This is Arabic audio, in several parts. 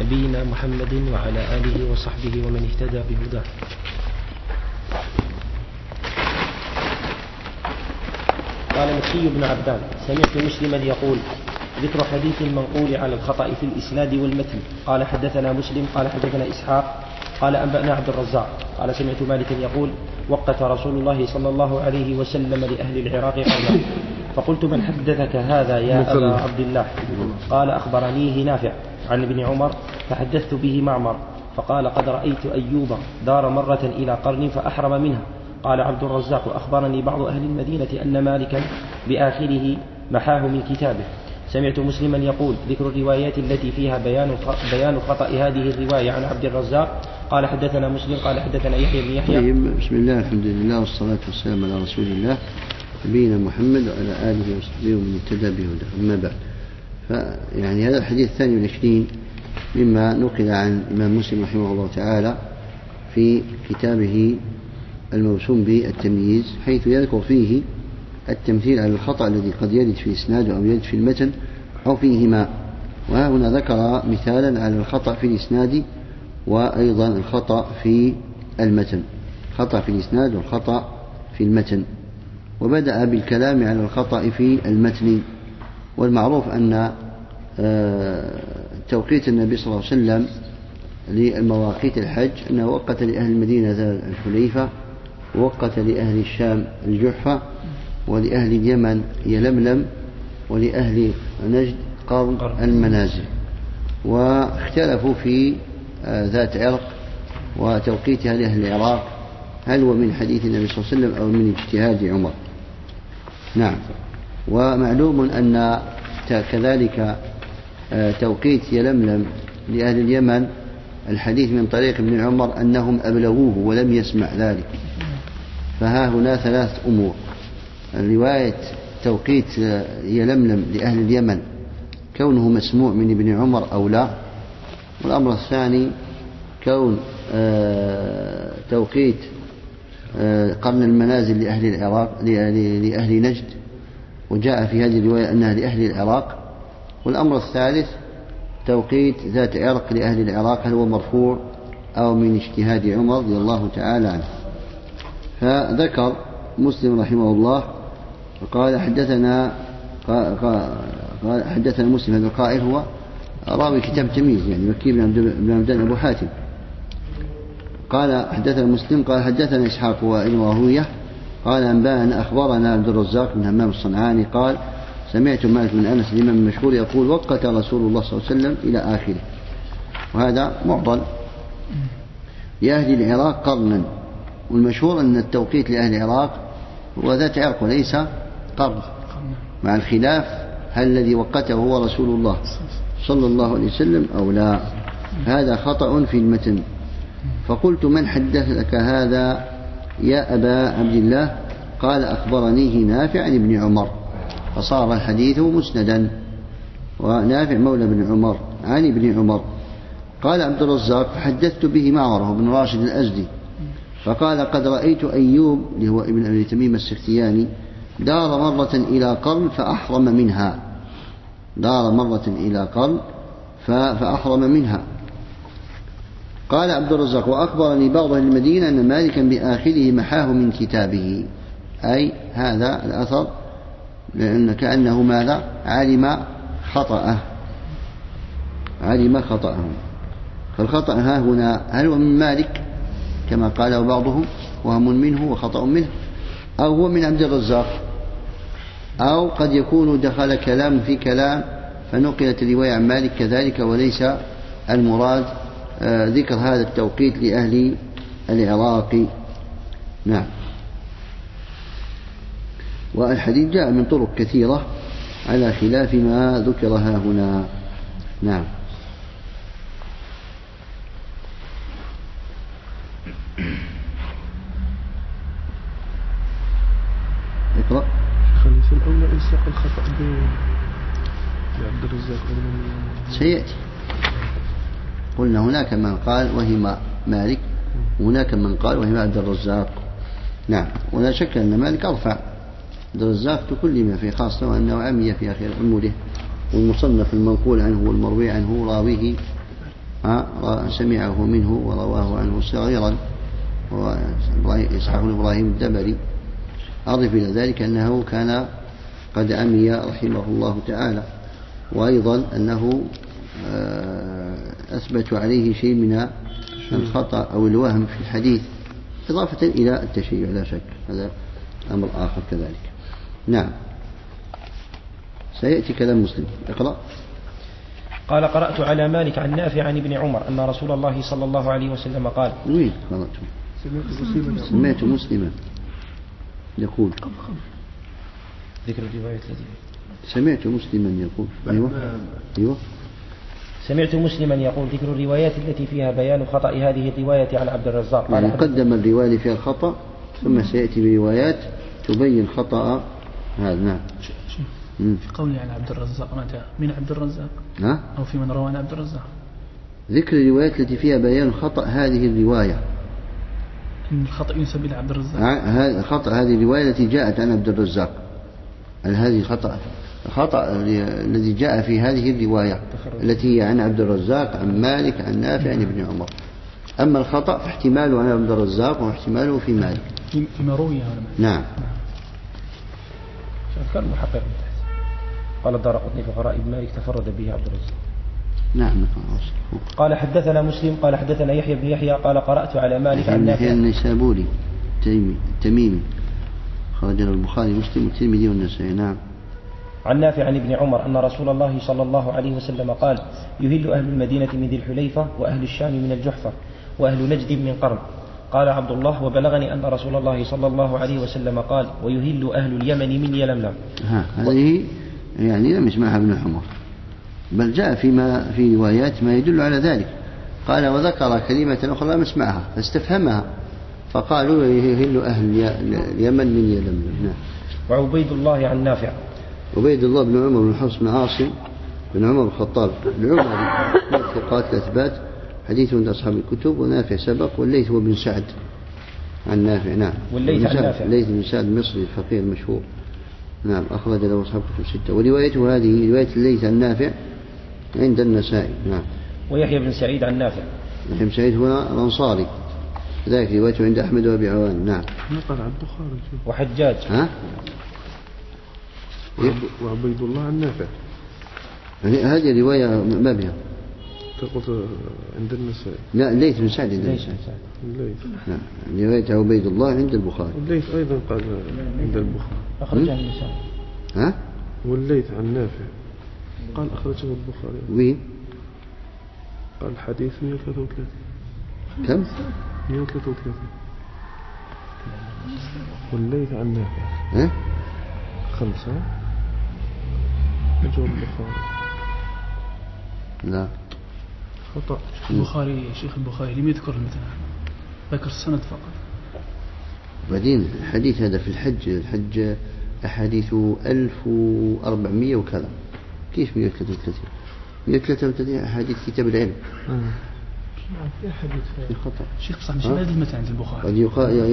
نبينا محمد وعلى آله وصحبه ومن اهتدى بهداه. قال مكي بن عبدان: سمعت مسلما يقول: ذكر حديث المنقول على الخطأ في الإسناد والمتن. قال حدثنا مسلم قال حدثنا إسحاق قال أنبأنا عبد الرزاق قال سمعت مالكا يقول: وقت رسول الله صلى الله عليه وسلم لأهل العراق قرنا. فقلت: من حدثك هذا يا أبا عبد الله؟ قال: أخبرنيه نافع عن ابن عمر فحدثت به معمر فقال: قد رأيت أيوب دار مرة إلى قرن فأحرم منها. قال عبد الرزاق: أخبرني بعض أهل المدينة أن مالكا بآخره محاه من كتابه. سمعت مسلما يقول: ذكر الروايات التي فيها بيان خطأ هذه الرواية عن عبد الرزاق. قال حدثنا مسلم قال حدثنا يحيى بن يحيى. بسم الله الحمد لله والصلاة والسلام على رسول الله نبينا محمد وعلى آله وصحبه ومن اهتدى بهداه. أما بعد، فيعني هذا الحديث الثاني والعشرين مما نقل عن الإمام مسلم رحمه الله تعالى في كتابه الموسوم بالتمييز، حيث يذكر فيه التمثيل على الخطأ الذي قد يرد في إسناده أو يرد في المتن أو فيهما. وهنا ذكر مثالا على الخطأ في الإسناد وأيضا الخطأ في المتن، خطأ في الإسناد والخطأ في المتن. وبدأ بالكلام على الخطأ في المتن. والمعروف أن توقيت النبي صلى الله عليه وسلم للمواقيت الحج أنه وقت لأهل المدينة الحليفة، ووقت لأهل الشام الجحفة، ولأهل اليمن يلملم، ولأهل نجد قرن المنازل. واختلفوا في ذات عرق وتوقيتها لأهل العراق، هل هو من حديث النبي صلى الله عليه وسلم أو من اجتهاد عمر. نعم. ومعلوم أن كذلك توقيت يلملم لأهل اليمن الحديث من طريق ابن عمر أنهم أبلغوه ولم يسمع ذلك. فها هنا ثلاث أمور: رواية توقيت يلملم لأهل اليمن كونه مسموع من ابن عمر أو لا، والأمر الثاني كون توقيت قرن المنازل لأهل العراق لأهل نجد، وجاء في هذه الرواية أنها لأهل العراق. والأمر الثالث توقيت ذات عرق لأهل العراق، هل هو مرفوع أو من اجتهاد عمر رضي الله تعالى عنه. فذكر مسلم رحمه الله وقال حدثنا مسلم. هذا القائل هو راوي كتاب تمييز، يعني مكي بن عبدان أبو حاتم. قال حدثنا مسلم قال حدثنا إسحاق وابن راهوية قال أنبأنا أخبرنا عبد الرزاق بن همام الصنعاني قال سمعت مالك بن أنس الإمام المشهور يقول: وقت رسول الله صلى الله عليه وسلم إلى آخره. وهذا معضل. لأهل العراق قرنا، والمشهور أن التوقيت لأهل العراق هو ذات عرق وليس قرن، مع الخلاف هل الذي وقته هو رسول الله صلى الله عليه وسلم أو لا. هذا خطأ في المتن. فقلت: من حدثك هذا يا أبا عبد الله؟ قال: أخبرنيه نافع عن ابن عمر. فصار الحديث مسندا، ونافع مولى بن عمر عن ابن عمر. قال عبد الرزاق: فحدثت به معمر بن راشد الأزدي فقال: قد رأيت أيوب اللي هو ابن أبي تميم السختياني دار مرة إلى قرن فأحرم منها. دار مرة إلى قرن فأحرم منها. قال عبد الرزاق: وأخبرني بعض أهل المدينة أن مالكا بآخره محاه من كتابه. أي هذا الأثر لأن كأنه ماذا؟ علم خطأه. فالخطأ ها هنا هل هو من مالك كما قاله بعضهم وهم منه وخطأ منه، أو هو من عبد الرزاق، أو قد يكون دخل كلام في كلام فنقلت الرواية عن مالك كذلك، وليس المراد ذكر هذا التوقيت لأهل العراق. نعم. والحديث جاء من طرق كثيرة على خلاف ما ذكرها هنا. نعم. اقرأ. خليفة الأولى إلصاق الخطأ بعبد الرزاق سيأتي. قلنا هناك من قال وهم مالك، وهناك من قال وهم عبد الرزاق. نعم. ولا شك أن مالك أرفع. عبد الرزاق تكلم في خاصة وأنه عمي في آخر عمره، والمصنف المنقول عنه والمروي عنه راويه سمعه منه ورواه عنه صغيرا، هو إسحاق بن إبراهيم الدبري. أضف إلى ذلك أنه كان قد عمي رحمه الله تعالى، وأيضا أنه أثبت عليه شيء من الخطأ أو الوهم في الحديث، إضافة إلى التشيع لا شك، هذا أمر آخر كذلك. نعم. سيأتي كلام مسلم. اقرأ. قال قرأت على مالك عن نافع عن ابن عمر أن رسول الله صلى الله عليه وسلم قال. وين قرأته؟ سمعت مسلما يقول. ذكر الرواية التي سمعت مسلما يقول. أيوة. سمعت مسلما يقول ذكر الروايات التي فيها بيان خطأ هذه الرواية عن عبد الرزاق. يعني قدم الرواية فيها الخطأ ثم سيأتي بروايات تبين خطأ هذا. نعم. في قوله عن عبد الرزاق ما جاء من عبد الرزاق أو في من روى عن عبد الرزاق. ذكر الروايات التي فيها بيان خطأ هذه الرواية، إن الخطأ ينسب إلى عبد الرزاق. خطأ هذه الرواية التي جاءت عن عبد الرزاق، هذه خطأ الذي جاء في هذه الرواية التي هي عن عبد الرزاق عن مالك عن نافع عن ابن عمر. أما الخطأ فاحتماله عن عبد الرزاق واحتماله في مالك فيما روي. نعم. كان محقق قال الدارقطني في غرائب مالك تفرد به عبد الرزاق. نعم. قال حدثنا مسلم قال حدثنا يحيى بن يحيى قال قرأت على مالك عن نافع. النيسابوري تميمي خرج البخاري مسلم والترمذي والنسائي. نعم. عن نافع عن ابن عمر أن رسول الله صلى الله عليه وسلم قال يهل أهل المدينة من ذي الحليفة وأهل الشام من الجحفة وأهل نجد من قرن. قال عبد الله وبلغني أن رسول الله صلى الله عليه وسلم قال ويهل أهل اليمن من يلملم. هذه يعني لم يسمعها ابن عمر، بل جاء في روايات ما يدل على ذلك. قال وذكر كلمة أخرى لم يسمعها فاستفهمها فقالوا يهل أهل اليمن من يلملم. نعم. وعبيد الله عن نافع. عبيد الله بن عمر بن حفص بن عاصم بن عمر الخطاب العمري من الثقات الأثبات، حديث عند أصحاب الكتب. ونافع سبق. والليث هو بن سعد عن نافع. نعم. والليث عن نافع. الليث بن سعد المصري الفقيه المشهور. نعم. أخرج له أصحاب الكتب 6. وروايته هذه رواية الليث عن نافع عند النسائي. نعم. ويحيى بن سعيد عن نافع. يحيى بن سعيد هو الأنصاري، ذلك روايته عند أحمد وأبي عوان. نعم. نقل عن البخاري. وحجاج. وعبيد الله عن نافع. هذه رواية ما بها. تقول عند النسائي. لا الليث بن سعد عند الليث. نعم. رواية عبيد الله عند البخاري. والليث أيضا قال عند البخاري. أخرجه النسائي. والليث عن نافع قال أخرجه البخاري. وين؟ قال الحديث 133. كم؟ 133. والليث عن نافع 5. أجر البخاري. لا خطأ. البخاري شيخ البخاري لم يذكر المتن، ذكر السند فقط. بعدين الحديث هذا في الحج أحاديث 1400 وكذا، كيف 133؟ 133 أحاديث كتاب العلم. في حديث في خطأ. شيخ صح مش هذا المتن عند البخاري. قد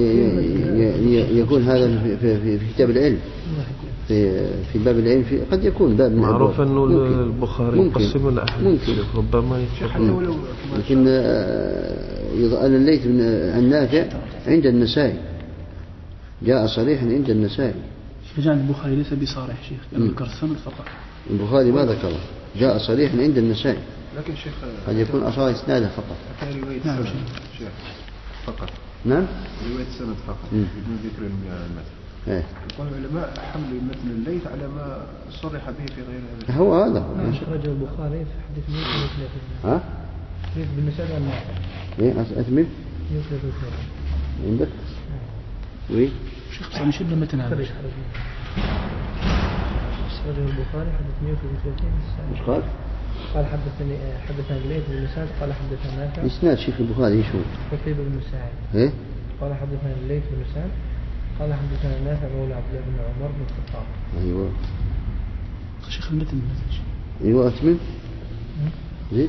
يكون هذا في كتاب العلم، في باب العلم، قد يكون باب معروف أنه البخاري يقسم الأحاديث ربما يتشكل. لكن أن الليث عن نافع عند النسائي، جاء صريحا عند النسائي. جاء عند البخاري ليس بصريح شيخ، ذكر السند فقط. البخاري ما ذكره، جاء صريحا عند النسائي. لكن شيخ قد يكون أصلا إسناده فقط. نعم شيخ فقط. نعم. رواية السند فقط بدون ذكر المتن. يقول العلماء حملوا متن الليث على ما صرح به في غير هذا. هو هذا. أخرجه البخاري في حديث 133. حديث بالنسبة للنافع. أثمن. 133. عندك؟ وي. شيخ صار مش إلا متن هذا. أخرجه البخاري حديث 133. مش قال؟ قال حدثنا الليث بن سعد قال حدثنا نافع. إسناد شيخ البخاري شو؟ قتيبة بن سعيد. قال حدثنا الليث بن سعد قال حدثنا نافع مولى عبد الله بن عمر بن الخطاب. أيوة. شيخ المتن. أيوة أثمن. زيد.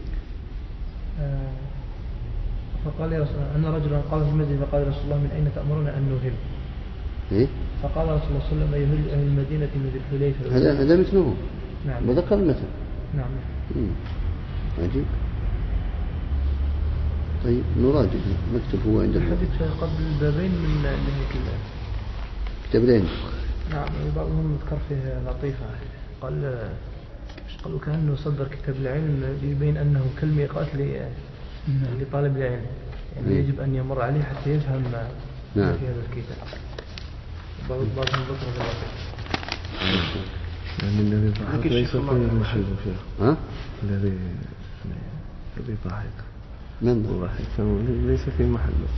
فقال يا رسول الله أن رجلا قال في المسجد فقال رسول الله من أين تأمرنا أن نهل؟ فقال رسول الله صلى الله عليه وسلم يهل أهل المدينة من ذي الحليفة. هذا مثله. نعم. وذكر المثل. نعم. عجيب. طيب نراجع مكتب هو عند الحديث قبل البابين من كتاب لين. نعم بعضهم ذكر فيه لطيفة قال وكأنه صدر كتاب العلم يبين أنه كالميقات لطالب العلم يعني يجب أن يمر عليه حتى يفهم ما في هذا الكتاب. بعضهم ذكر ذلك يعني الذي ضحك ليس في المحل فيه. ها؟ الذي ضحك من ضحك ليس في محله.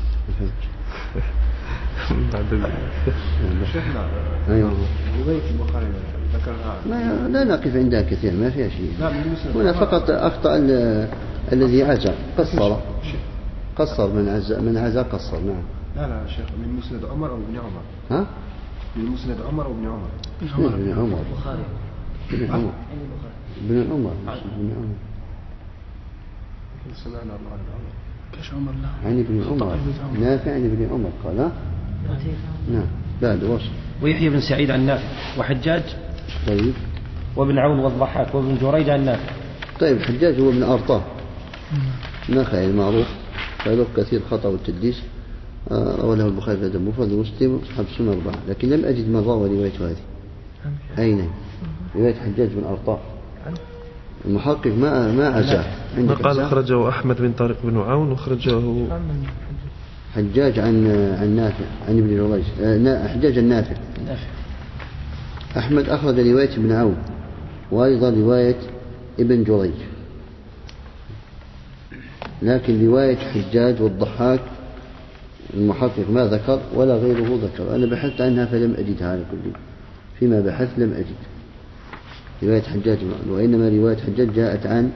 بعد شيخنا أيوه رواية البخاري ذكرها لا نقف عندها كثير ما فيها شيء. هنا فقط أخطأ الذي عزى قصر من عزى قصر. نعم. لا شيخ من مسند عمر أو ابن عمر. ها؟ من مسند عمر أو ابن عمر. ابن عمر. البخاري. ابن عمر. سمعنا الله عن عمر. كاش عمر لا. عن ابن عمر. نافع عن ابن عمر قال ها؟ نعم. بعد وصل. ويحيى بن سعيد عن نافع وحجاج. طيب. وابن عون والضحاك وابن جريج عن نافع. طيب الحجاج هو ابن أرطاه نخعي المعروف فله كثير خطأ والتدليس. رواه له البخاري في الأدب المفرد ومسلم وأصحاب السنة الأربعة لكن لم أجد من روى روايته هذه. أين رواية حجاج بن أرطاه المحقق ما عزاه. ما قال أخرجه أحمد بن طارق بن عون وخرجه حجاج عن نافع عن ابن جريج. حجاج النافع. أحمد أخرج رواية ابن عون وأيضا رواية ابن جريج لكن رواية حجاج والضحاك المحقق ما ذكر ولا غيره ذكر. أنا بحثت عنها فلم أجدها على كل فيما بحثت لم أجد رواية حجاج وإنما رواية حجاج جاءت عن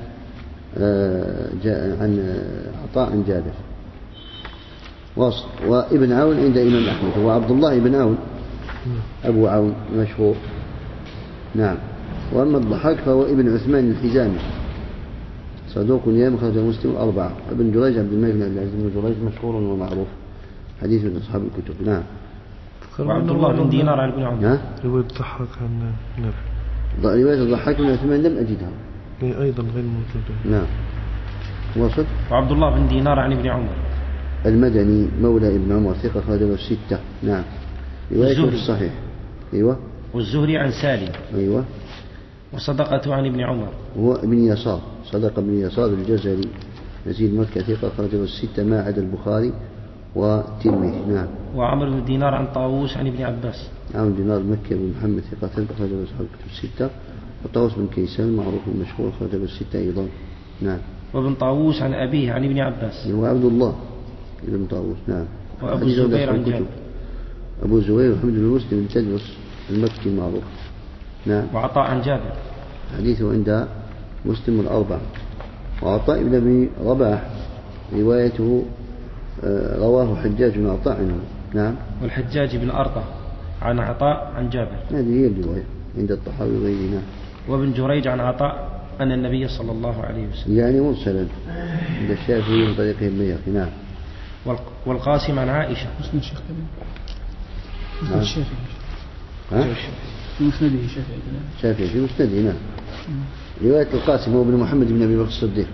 عطاء عن جابر. وصل. وابن عون عند إمام أحمد هو عبد الله بن عون أبو عون مشهور. نعم. وأما الضحاك فهو ابن عثمان الحزامي صدوق يام خرج مسلم 4. ابن جريج عبد الملك بن العزيز بن جريج مشهور ومعروف حديث من أصحاب الكتب. نعم. وعبد الله بن دينار عن ابن عمر. رواية الضحاك عن نافع. رواية الضحاك بن عثمان لم أجدها. أيضا غير موجودة. نعم. وصل. وعبد الله بن دينار عن ابن عمر المدني مولى ابن عمر ثقة خرجه 6. نعم. روايته في الصحيح. أيوة. والزهري عن سالم. أيوة. وصدقته عن ابن عمر هو ابن يسار صدق ابن يسار الجزري نزيل مكة ثقة خرجه 6 ما عدا البخاري والترمذي. نعم. وعمر بن دينار عن طاووس عن ابن عباس. عمرو بن دينار مكي بن محمد ثقة خرجه أصحاب الكتب 6. وطاووس بن كيسان معروف مشهور خرجه 6 أيضا. نعم. وابن طاووس عن أبيه عن ابن عباس. هو عبد الله ابن طاووس. نعم. وأبو الزبير عن جابر. أبو الزبير محمد بن مسلم بن تدرس المكي المعروف. نعم. وعطاء عن جابر حديثه عند مسلم الأربعة. وعطاء بن أبي رباح روايته رواه حجاج بن عطاء عنه. نعم. والحجاج بن أرطى عن عطاء عن جابر. هذه هي الرواية عند الطحاوي وغيرنا. وابن جريج عن عطاء أن النبي صلى الله عليه وسلم يعني مرسلا عند الشافعي من طريقه البيهقي. نعم. والقاسم عن عائشة. مسند الشيخ كريم. نعم. الشافعي. في مسنده شافعي في مسنده. نعم. رواية القاسم هو ابن محمد بن أبي بكر الصديق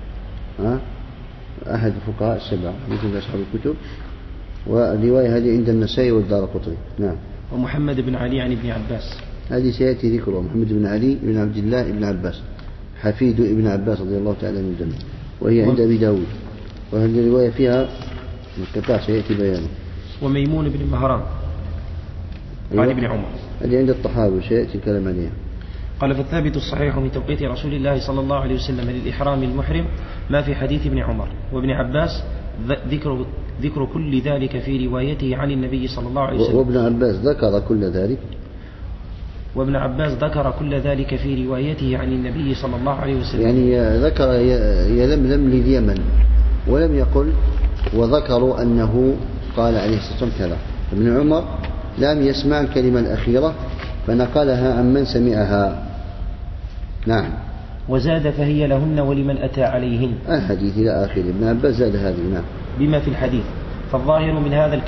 أحد الفقهاء السبعة مثل أصحاب الكتب. والرواية هذه عند النسائي والدارقطني. نعم. ومحمد بن علي عن ابن عباس. هذه سيأتي ذكره محمد بن علي بن عبد الله بن عباس حفيد ابن عباس رضي الله تعالى عنه جميعا وهي عند أبي داود. وهذه الرواية فيها انقطاع سيأتي بيانه. وميمون بن مهران عن ابن عمر. هذه عند الطحاوي سيأتي الكلام عليها. قال فالثابت الصحيح من توقيت رسول الله صلى الله عليه وسلم للإحرام المحرم ما في حديث ابن عمر وابن عباس ذكر كل ذلك في روايته عن النبي صلى الله عليه وسلم. وابن عباس ذكر كل ذلك. وابن عباس ذكر كل ذلك في روايته عن النبي صلى الله عليه وسلم. يعني ذكر يلملم لليمن ولم يقل وذكروا أنه قال عليه الصلاة والسلام كذا. ابن عمر لم يسمع الكلمة الأخيرة فنقلها عن من سمعها. نعم. وزاد فهي لهن ولمن أتى عليهن الحديث إلى آخره. ابن عباس زاد هذه. نعم. بما في الحديث. فالظاهر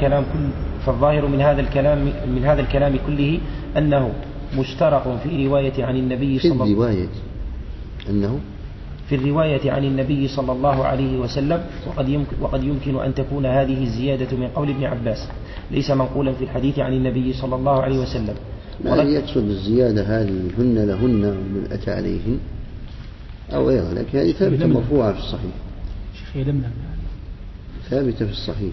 من هذا الكلام كله أنه مشترك في رواية عن النبي صلى الله عليه وسلم. أنه في الرواية عن النبي صلى الله عليه وسلم، وقد يمكن أن تكون هذه الزيادة من قول ابن عباس ليس منقولا في الحديث عن النبي صلى الله عليه وسلم. لا يقصد الزيادة هذه هن لهن من أتى عليهن أو غيرها، لكن هذه ثابتة مرفوعة في الصحيح. ثابتة في الصحيح.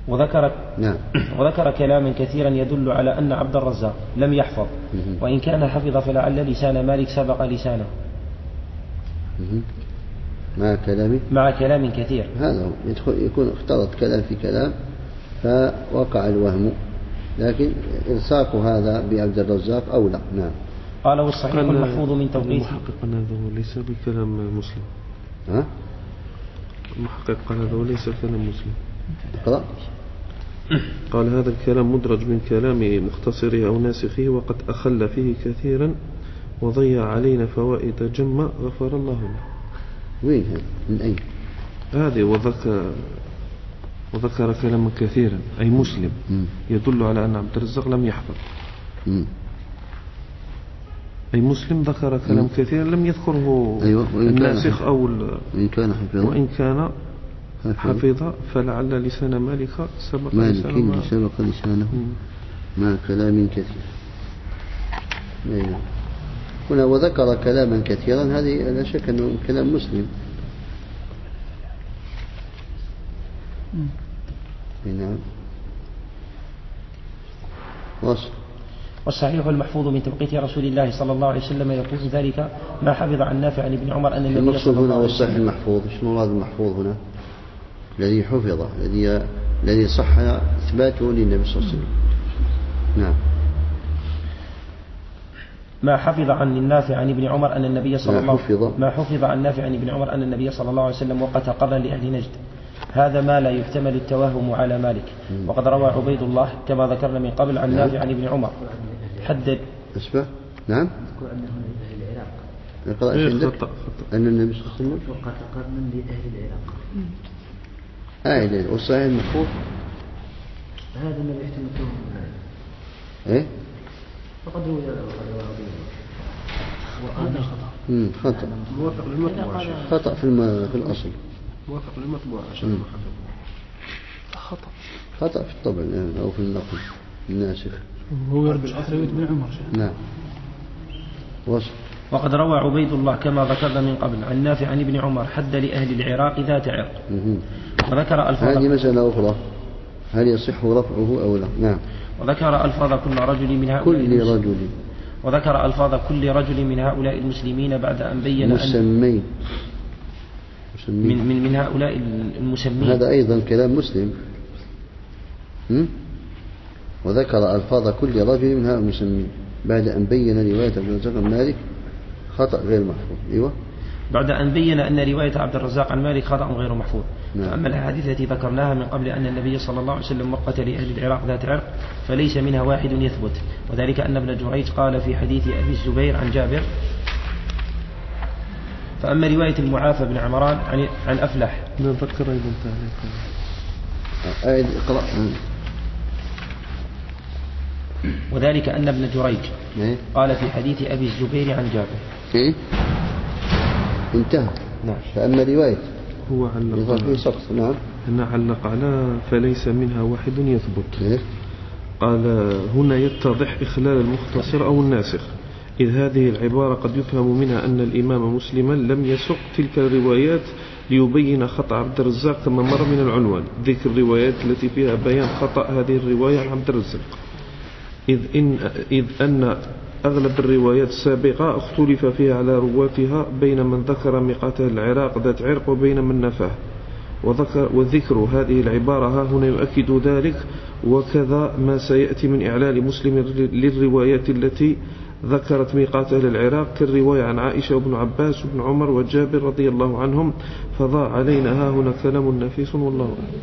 وذكر كلاما كثيرا يدل على أن عبد الرزاق لم يحفظ، وإن كان حفظ فلعل لسان مالك سبق لسانه مع كلام كثير. هذا يكون اختلط كلام في كلام فوقع الوهم، لكن إلصاق هذا بعبد الرزاق أولى. نعم. قال والصحيح المحفوظ من توقيته. المحقق قال هذا ليس بكلام مسلم. المحقق قال هذا ليس كلام مسلم. اقرأ. قال هذا الكلام مدرج من كلام مختصره أو ناسخه، وقد أخل فيه كثيرا وضيع علينا فوائد جمة غفر الله له. وين هذا؟ من أين؟ هذه وذكر كلاما كثيرا أي مسلم يدل على أن عبد الرزاق لم يحفظ. أي مسلم ذكر كلام كثيرا لم يذكره الناسخ أو وإن كان حفظ فلعل لسان مالك سبق لسانه مع كلام كثير. هنا وذكر كلاما كثيرا، هذه لا شك أنه كلام مسلم. نعم. والصحيح المحفوظ من توقيت رسول الله صلى الله عليه وسلم يقول ذلك ما حفظ عن نافع عن ابن عمر أن النبي صلى الله عليه وسلم. والصحيح المحفوظ شنو مراد المحفوظ هنا؟ الذي حفظ، الذي صح إثباته للنبي صلى الله عليه وسلم. نعم. ما حفظ عن النافع عن ابن عمر أن النبي صلى الله عليه وسلم ما حفظ عن نافع عن ابن عمر أن النبي صلى الله عليه وسلم وقت قبرا لأهل نجد. هذا ما لا يحتمل التوهم على مالك. وقد روى عبيد الله كما ذكرنا من قبل عن نافع عن ابن عمر حدد. أسبق. نعم. يقرأ عندك أن النبي صلى الله عليه وسلم وقت قبرا لأهل العراق. والصحيح المحفوظ هذا ما يحتمل التوهم. إيه؟ فقد روى وهذا خطأ. موافق للمطبوع. خطأ في الأصل. موافق للمطبوع عشان خطأ في الطبع أو في النقل الناسخ. هو يرجع رواية ابن عمر. نعم. وقد روى عبيد الله كما ذكرنا من قبل عن نافع عن ابن عمر حد لأهل العراق ذات عرق. وذكر ألفاظ. هذه مسألة أخرى، هل يصح رفعه أو لا؟ نعم. وذكر ألفاظ كل رجل من هؤلاء وذكر ألفاظ كل رجل من هؤلاء المسلمين بعد أن بين مسمين من هؤلاء المسمين. هذا أيضا كلام مسلم. وذكر ألفاظ كل رجل من هؤلاء المسمين بعد أن بين رواية عبد الرزاق عن مالك خطأ غير محفوظ. أيوة. بعد أن بين أن رواية عبد الرزاق عن مالك خطأ غير محفوظ. نعم. فأما الأحاديث التي ذكرناها من قبل أن النبي صلى الله عليه وسلم وقت لأهل العراق ذات عرق فليس منها واحد يثبت، وذلك أن ابن جريج قال في حديث أبي الزبير عن جابر. فأما رواية المعافى بن عمران عن أفلح نذكر أيضا تعليق اقرأ. وذلك أن ابن جريج قال في حديث أبي الزبير عن جابر. انتهى. نعم. فأما رواية هو علق. نعم. هنا علق على فليس منها واحد يثبت. قال هنا يتضح إخلال المختصر أو الناسخ، إذ هذه العبارة قد يفهم منها أن الإمام مسلما لم يسق تلك الروايات ليبين خطأ عبد الرزاق كما مر من العنوان، ذكر الروايات التي فيها بيان خطأ هذه الرواية عن عبد الرزاق، إذ أن أغلب الروايات السابقة اختلف فيها على رواتها بين من ذكر ميقات العراق ذات عرق وبين من نفاه، وذكر هذه العبارة هنا يؤكد ذلك، وكذا ما سيأتي من إعلال مسلم للروايات التي ذكرت ميقات أهل العراق كالرواية عن عائشة وابن عباس وابن عمر وجابر رضي الله عنهم، فضاع علينا ها هنا كلام نفيس والله أعلم.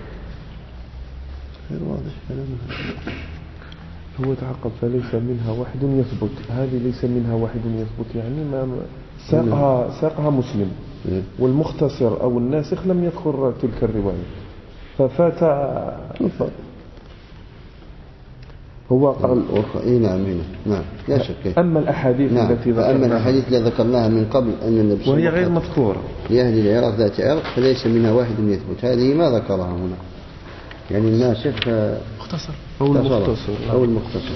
غير واضح كلامه. هو تعقب فليس منها واحد يثبت، هذه ليس منها واحد يثبت يعني ما ساقها مسلم، والمختصر أو الناسخ لم يذكر تلك الرواية ففات. هو قال نعم هنا نعم لا شك. أما الأحاديث نعم. التي فأما الأحاديث التي ذكرناها من قبل أن النبي وهي غير مذكورة لأهل العراق ذات عرق فليس منها واحد يثبت، هذه ما ذكرها هنا، يعني الناسخ مختصر أو المختصر.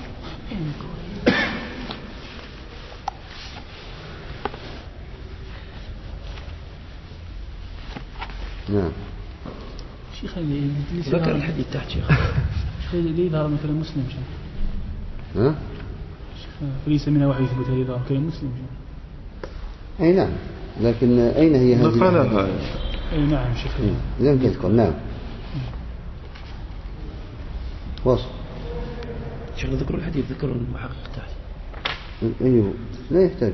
نعم. شيخ اللي ذكر الحديث تحت شيخ. شيخ اللي ظهر مثلا مسلم شيخ. ها؟ ليس منها واحد يثبت هذه ظهر كلام مسلم شيخ. أي نعم، لكن أين هي هذه؟ نقلها. أي نعم شيخ. لم تذكر. نعم. وصل. شيخ ذكروا الحديث ذكروا المحقق تحت. أيوه لا يحتاج.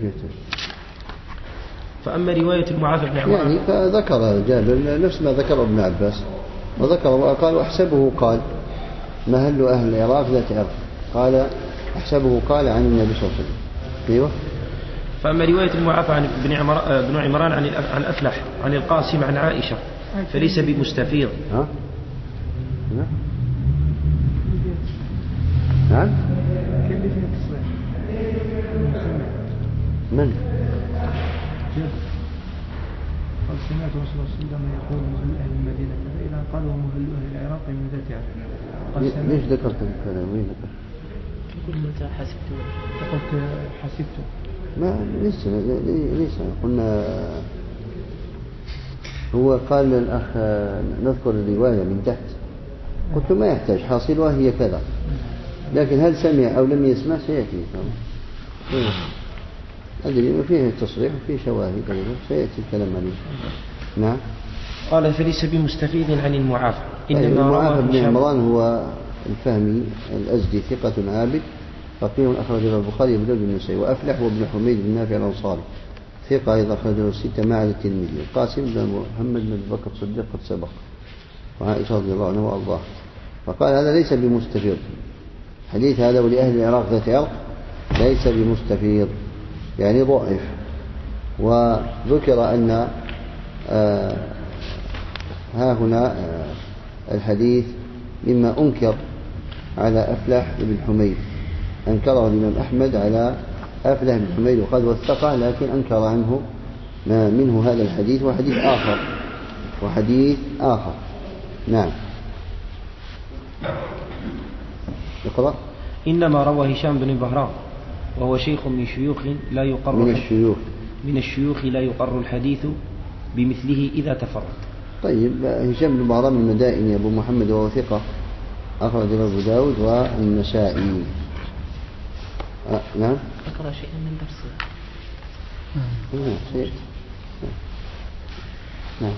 فأما رواية المعافى بن عمران يعني فذكر جابر نفس ما ذكر ابن عباس، وذكر وقال وأحسبه قال مهل أهل العراق ذات عرق، قال أحسبه قال عن النبي صلى الله عليه وسلم. أيوه. فأما رواية المعافى عن بن عمران عن أفلح عن القاسم عن عائشة فليس بمستفيض. ها؟ نعم. من؟ قال سمعت رسول الله صلى الله عليه وسلم يقول مهل أهل المدينة فإذا قالوا مهل أهل العراق من ذات عرق. ليش ذكرت الكلام؟ وين ذكرت؟ قلت حسبته. قلت حسبته. ما ليس قلنا هو قال للأخ نذكر الرواية من تحت، قلت ما يحتاج حاصلها هي كذا، لكن هل سمع أو لم يسمع سيأتي أدري فيه تصريح وفيه شواهد سيأتي الكلام عليه. نعم. قال فليس بمستفيد عن المعافى. المعافى بن عمران هو الفهمي الأزدي ثقة عابد فقيه أخرج له البخاري وابن النسائي، وأفلح وابن حميد بن نافع الأنصاري ثقة أيضا أخرج له الستة مع الترمذي. القاسم بن محمد بن بكر الصديق قد سبق، وعائشة رضي الله عنها وأرضاها. فقال هذا ليس بمستفيض، حديث هذا ولأهل العراق ذات عرق ليس بمستفيض، يعني ضعف. وذكر أن ها هنا الحديث مما أنكر على أفلح بن حميد، أنكره الإمام أحمد على أفلح بن حميد وقد وثقه، لكن أنكر عنه ما منه هذا الحديث وحديث آخر. نعم. اقرأ. إنما روى هشام بن بهرام وهو شيخ من شيوخ لا يقر من الشيوخ لا يقر الحديث بمثله إذا تفرد. طيب هشام بن بهرام المدائني أبو محمد وهو ثقة أخرج له أبو داود والنسائي. نعم. أقرأ شيئا من درسه. نعم.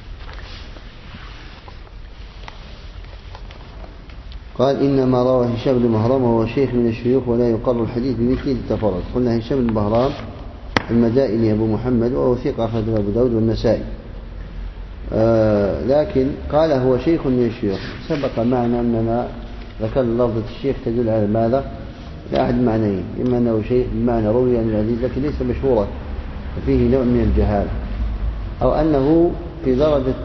قال إنما روى هشام بن بهرام وهو شيخ من الشيوخ ولا يقر الحديث بمثله تفرد. قلنا هشام بن بهرام المدائني أبو محمد وهو ثقة أخرج له أبو داود والنسائي. لكن قال هو شيخ من الشيوخ. سبق معنا أننا ذكر لفظة الشيخ تدل على ماذا؟ لأحد معنيين، إما أنه شيخ بمعنى روي عن الحديث لكن ليس مشهورا فيه نوع من الجهال، أو أنه في درجة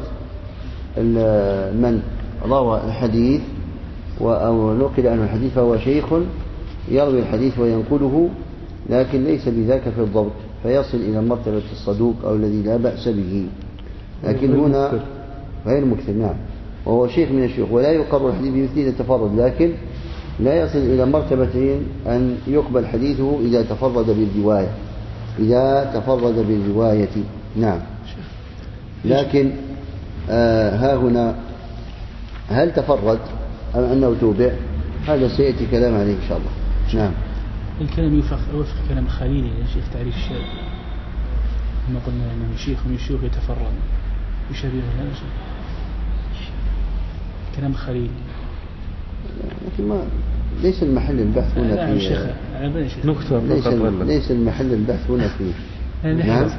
من روى الحديث أو نقل عنه الحديث فهو شيخ يروي الحديث وينقله لكن ليس بذاك في الضبط فيصل إلى مرتبة الصدوق أو الذي لا بأس به، لكن هنا غير مكثر. نعم. وهو شيخ من الشيوخ ولا يقر الحديث بمثله تفرد، لكن لا يصل إلى مرتبة أن يقبل حديثه إذا تفرد بالرواية. نعم. لكن ها هنا هل تفرد أم أنه توبع؟ هذا سيأتي كلام عليه إن شاء الله. نعم. الكلام يوفق كلام خليلي يا شيخ تعريف الشاذ، كما قلنا أنه شيخ من الشيوخ يتفرد يشابه هذا كلام خليلي، لكن ما ليس المحل البحث هنا فيه نكتة. ليس المحل البحث هنا فيه. نعم.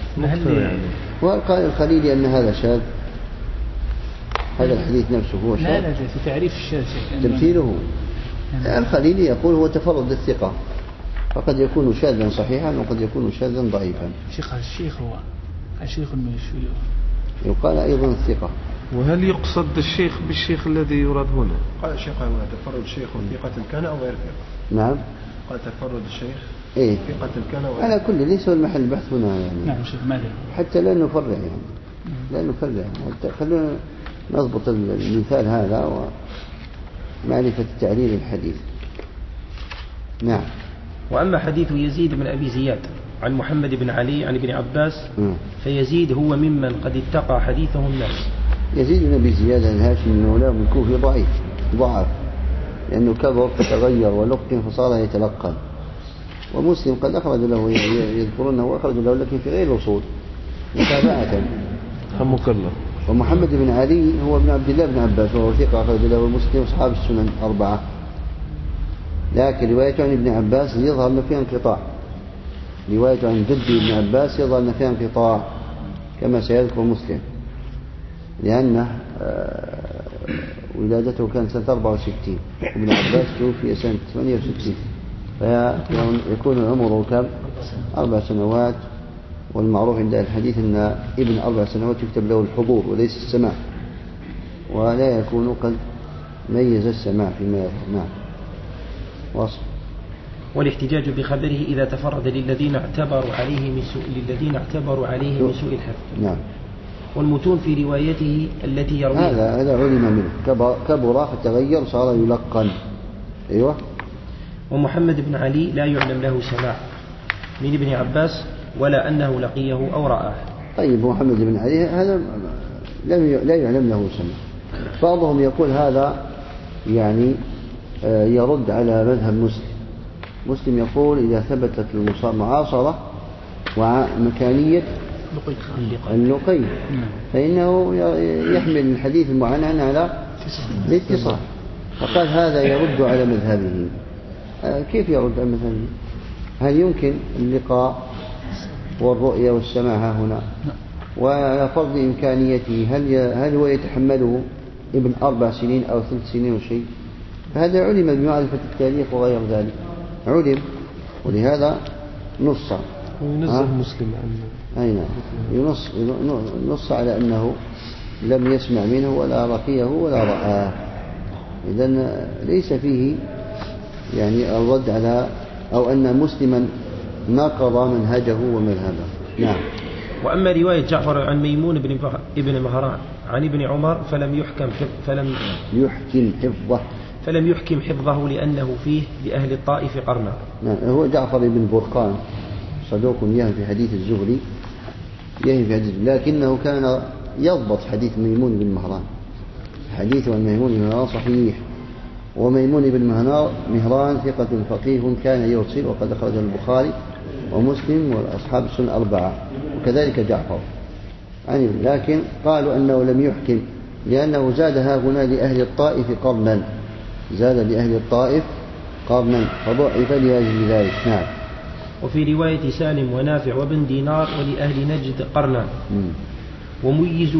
وقال الخليلي أن هذا شاذ، هذا الحديث نفسه هو شاذ. لا في تعريف الشاذ تمثيله. الخليلي يقول هو تفرد الثقة، فقد يكون شاذا صحيحا وقد يكون شاذا ضعيفا. الشيخ هو الشيخ من الشيوخ. يقال أيضا الثقة. وهل يقصد الشيخ بالشيخ الذي يراد هنا؟ قال الشيخ هو تفرد الشيخ ثقة كان أو غير ثقة. نعم. قال تفرد الشيخ إيه؟ ثقة كان أو غير. على كل ليس المحل البحث هنا يعني. نعم شيخ ماذا؟ حتى لا نفرع يعني. لا نفرع. خلونا نضبط المثال هذا ومعرفة تعليل الحديث. نعم. وأما حديث يزيد بن أبي زياد عن محمد بن علي عن ابن عباس فيزيد هو ممن قد اتقى حديثه الناس. يزيد بن أبي زياد الهاشمي من مولاه من الكوفي ضعف لأنه كبر فتغير ولقن فصار يتلقن. ومسلم قد أخرج له يذكرونه وأخرج له لكن في غير الأصول متابعة. حمك الله. ومحمد بن علي هو ابن عبد الله بن عباس وهو ثقة أخرج له مسلم أصحاب السنن 4. لكن روايته عن ابن عباس يظهر أن فيها انقطاع. روايته عن جدي ابن عباس يظهر أن فيها انقطاع كما سيذكر مسلم لأنه ولادته كانت سنة 64 وابن عباس توفي سنة 68 فيكون عمره كم 4 سنوات. والمعروف عند الحديث أن ابن 4 سنوات يكتب له الحضور وليس السماع ولا يكون قد ميز السماع فيما يظهر. نعم. واصل. والاحتجاج بخبره إذا تفرد للذين اعتبروا عليه من سوء الحفظ. نعم. والمتون في روايته التي يرويها هذا علم منه كبر فتغير صار يلقن. أيوة. ومحمد بن علي لا يعلم له سماع من ابن عباس ولا أنه لقيه أو رآه. طيب محمد بن علي هذا لا يعلم له سماع. بعضهم يقول هذا يعني يرد على مذهب مسلم يقول إذا ثبتت المعاصرة ومكانية اللقي فإنه يحمل الحديث المعنعن على الاتصال. فقال هذا يرد على مذهبه. كيف يرد على مذهبه؟ هل يمكن اللقاء والرؤية والسماع هنا وعلى فرض إمكانيته هل هو يتحمله ابن 4 سنين أو 3 سنين وشيء؟ فهذا علم بمعرفة التاريخ وغير ذلك علم ولهذا نص وينزه مسلم عنه. أي نعم. ينص على أنه لم يسمع منه ولا رقيه ولا رآه. إذن ليس فيه يعني الرد على أو أن مسلما نقض منهجه ومذهبه. نعم. وأما رواية جعفر عن ميمون بن مهران عن ابن عمر فلم يحكم حفظه لأنه فيه لأهل الطائف قرنا. نعم. هو جعفر بن برقان صدوق يهم في حديث الزهري لكنه كان يضبط حديث ميمون بن مهران. حديث عن ميمون بن مهران صحيح. وميمون بن مهران ثقة فقيه كان يرسل وقد أخرجه البخاري ومسلم وأصحاب السنن 4 وكذلك جعفر يعني. لكن قالوا أنه لم يحكم لأنه زادها هنا لأهل الطائف قرنا فضعف لأجل ذلك. نعم. وفي رواية سالم ونافع وابن دينار ولأهل نجد قرنا. وميزوا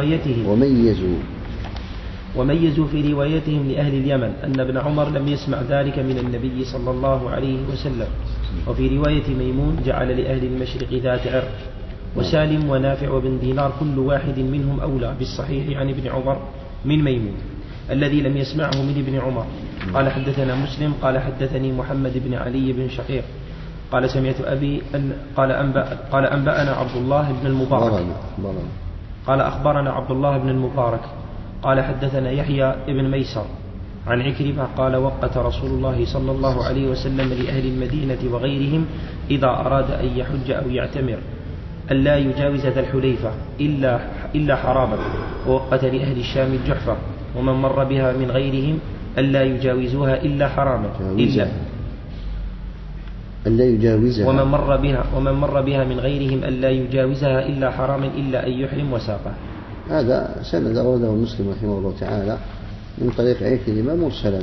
في روايتهم لأهل اليمن أن ابن عمر لم يسمع ذلك من النبي صلى الله عليه وسلم. وفي رواية ميمون جعل لأهل المشرق ذات عرق. وسالم ونافع وابن دينار كل واحد منهم أولى بالصحيح عن ابن عمر من ميمون الذي لم يسمعه من ابن عمر. قال حدثنا مسلم قال حدثني محمد بن علي بن شقيق قال سمعت أبي قال أنبأنا عبد الله بن المبارك قال أخبرنا عبد الله بن المبارك قال حدثنا يحيى بن ميسر عن عكرمة قال وقت رسول الله صلى الله عليه وسلم لأهل المدينة وغيرهم إذا أراد أن يحج أو يعتمر ألا يجاوز ذا الحليفة إلا حرابا. ووقت لأهل الشام الجحفة ومن مر بها من غيرهم ألا يجاوزوها إلا حراما ومن مر بها من غيرهم ألا يجاوزها إلا حراما إلا أن يحرم وساقه. هذا سند أورده مسلم رحمه الله تعالى من طريق عكرمة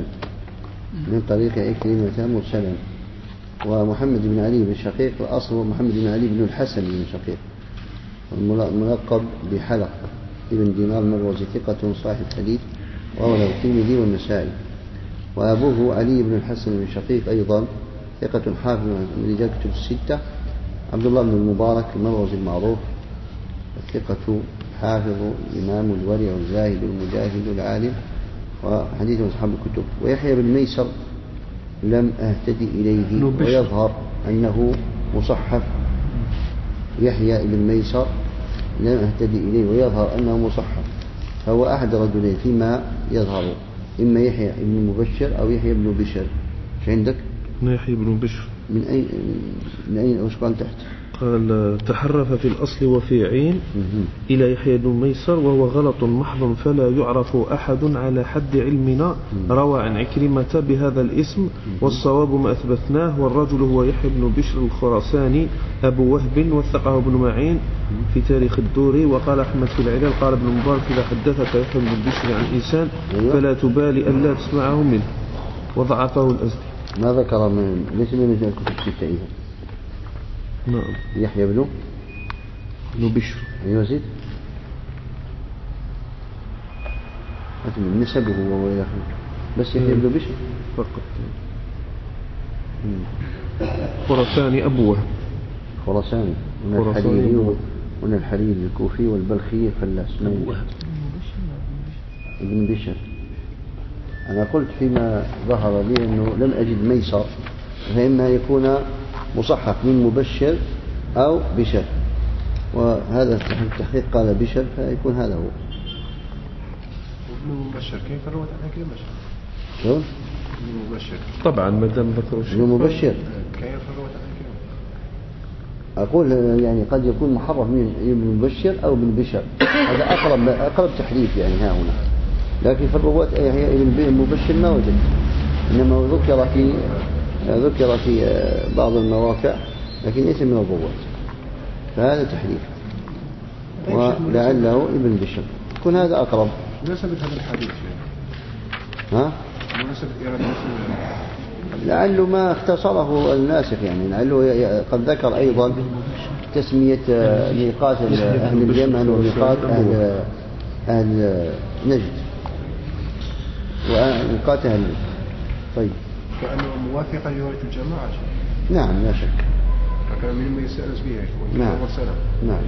مرسلا. ومحمد بن علي بن شقيق الأصل محمد بن علي بن الحسن بن شقيق الملقب بحلق ابن دينار المروزي ثقة صاحب حديث ورواه الترمذي والنسائي. وأبوه علي بن الحسن بن شقيق أيضا ثقة حافظ من رجال كتب 6. عبد الله بن المبارك المروزي المعروف ثقة الحافظ الإمام الورع الزاهد المجاهد العالم، وحديث أصحاب الكتب. ويحيى بن ميسر لم أهتدي إليه ويظهر أنه مصحف. يحيى بن ميسر لم أهتدي إليه ويظهر أنه مصحف، فهو أحد رجلين فيما يظهر، إما يحيى بن مبشر أو يحيى بن بشر. إيش عندك؟ يحيى بن بشر. من أين وش قال تحت؟ قال تحرف في الأصل وفي عين إلى يحيى بن ميسر، وهو غلط محض فلا يعرف أحد على حد علمنا روى عن عكرمة بهذا الاسم، والصواب ما أثبتناه، والرجل هو يحيى بن بشر الخراساني أبو وهب، وثقه ابن معين في تاريخ الدوري. وقال أحمد في العلل قال ابن مبارك إذا حدثك يحيى بن بشر عن إنسان فلا تبالي ألا تسمعه منه، وضعفه الأزدي. ما ذكر من ليس من الكتب الستة إذا. نعم. يحيى بن بشر. أيوة زيد. نسبه وهو بس يحيى بن بشر فقط. خراساني أبو وهب. خراساني من الحريري الكوفي والبلخي الفلاس. أبو وهب ابن بشر. أنا قلت فيما ظهر لي أنه لم أجد ميسر، فإما يكون مصحف من مبشر أو بشر، وهذا التحقيق قال بشر، فيكون هذا هو. ابن مبشر كيف روت عنك يا بشر؟ شو؟ ابن مبشر طبعا ما دام ذكروا ابن مبشر كيف روت عنك؟ أقول يعني قد يكون محرف من ابن مبشر أو ابن بشر، هذا أقرب تحريف يعني ها هنا. لكن في الرواة ابن مبشر ما وجد، إنما ذكر في بعض المواقع لكن ليس من الرواة، فهذا تحريف. ولعله ابن بشر يكون هذا أقرب. مناسبة هذا الحديث ها؟ مناسبة إيراد مسلم، لعله ما اختصره الناسخ، يعني لعله قد ذكر أيضا تسمية ميقات أهل اليمن وميقات أهل نجد وميقات أهل نجد. طيب كأنه موافقا لرواية الجماعة. نعم لا شك. فكان مما يستأنس به. نعم. نعم.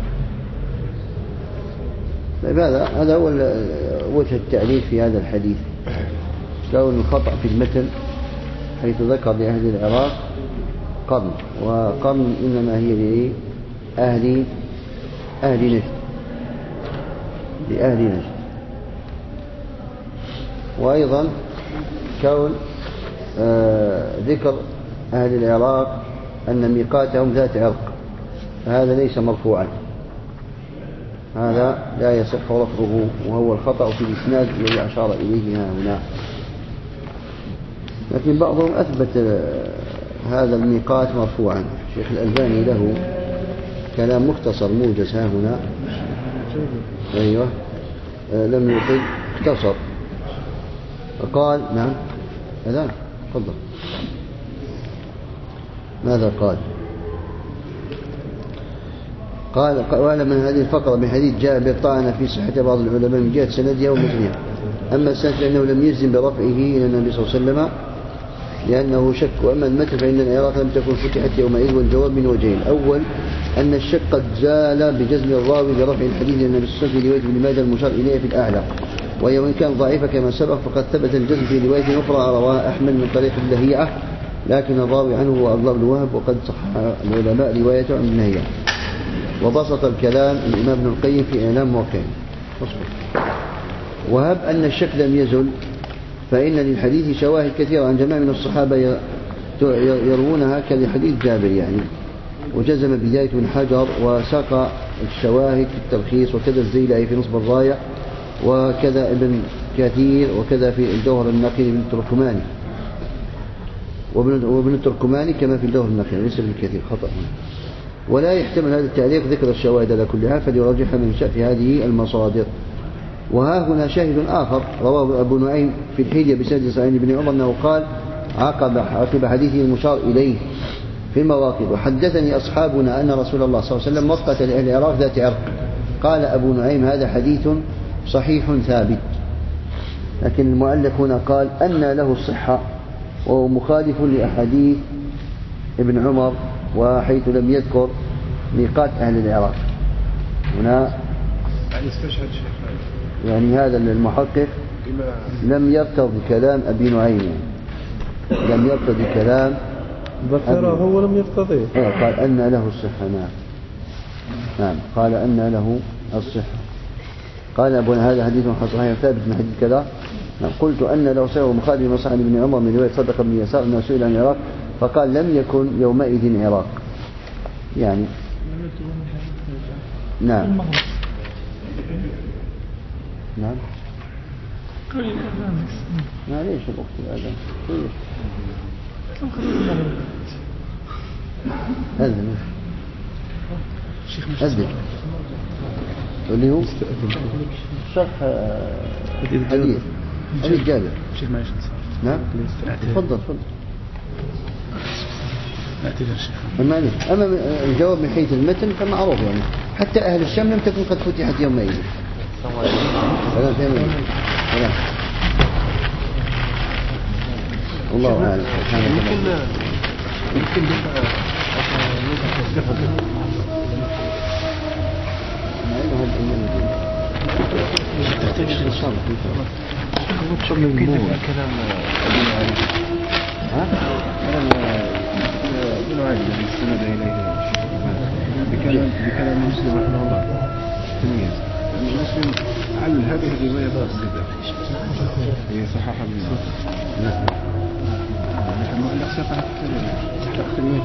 طيب هذا هو وجه التعليل في هذا الحديث. لو الخطأ في المتن حيث ذكر لأهل العراق قرن، وقرن إنما هي لأهل نجد، لأهل نجد. وأيضا كون ذكر أهل العراق أن ميقاتهم ذات عرق، هذا ليس مرفوعا، هذا لا يصح رفعه، وهو الخطأ في الإسناد الذي أشار إليه هنا. لكن بعضهم أثبت هذا الميقات مرفوعا. الشيخ الألباني له كلام مختصر موجز ها هنا. أيوة لم يطل اختصر فقال نعم أذان تفضل. ماذا قال وعلى من هذه الفقرة من حديث جابر طعن في صحة بعض العلماء من جهة سندها ومتنها، أما السند فإنه لم يجزم برفعه إلى النبي صلى الله عليه وسلم لأنه شك، وأما المتن فإن العراق لم تكن فتحت يومئذ، والجواب من وجهين: أول أن الشك قد زال بجزم الراوي برفع الحديث إلى النبي صلى الله عليه وسلم في رواية ابن ماجه المشار إليه في الأعلى، وهي وإن كان ضعيفة كما سبق فقد ثبت الجزم في رواية أخرى رواها أحمد من طريق اللهيعة، لكن الراوي عنه هو عبد الله بن وهب، وقد صح العلماء روايته عن النهيعة. وبسط الكلام الإمام ابن القيم في إعلام موقعين. وهب أن الشك لم يزل، فإن للحديث شواهد كثيرة عن جماعة من الصحابة يروونها كحديث جابر يعني، وجزم بذلك ابن حجر وساق الشواهد في التلخيص، وكذا الزيلعي في نصب الراية، وكذا ابن كثير، وكذا في الجوهر النقي ابن التركماني، وابن التركماني كما في الجوهر النقي، ليس ابن كثير، خطأ هنا. ولا يحتمل هذا التعليق ذكر الشواهد على كلها، فليرجح من شاء في هذه المصادر. وها هنا شاهد آخر رواه أبو نعيم في الحلية بسند سعيد بن عمر أنه قال عقب حديثه المشار إليه في المواقف: وحدثني أصحابنا أن رسول الله صلى الله عليه وسلم وقت لأهل العراق ذات عرق. قال أبو نعيم: هذا حديث صحيح ثابت. لكن المؤلف هنا قال أن له الصحة، وهو مخالف لأحاديث ابن عمر، وحيث لم يذكر ميقات أهل العراق. هنا يعني استشهد شيخ يعني هذا المحقق لم يرتضي كلام أبي نعيم، لم يرتضي كلام ذكره ولم يرتضيه. قال أن له الصحة. نعم قال أن له الصحة. قال أبونا هذا حديث صحيح ثابت من حديث كذا. نعم قلت أن له سير مخالف مصعب بن عمر من رواية صدق بن يسار أنه سئل عن العراق فقال لم يكن يومئذ عراق يعني. نعم نعم معليش الوقت هذا أذن أذن اللي هو شرح حديث جابر. نعم تفضل معليش. أما الجواب من حيث المتن فمعروف يعني حتى أهل الشام لم تكن قد فتحت يومئذ. سلام سلام. الله أعلم. يمكن تحتاج إنسان كلام ابن علي. ابن علي الذي استند إليه بكلام مسلم رحمه الله تمييز مسلم علل هذه الرواية بالصدق هي صححها بالنسبة لكن ما الأخ سيقع تقسيمية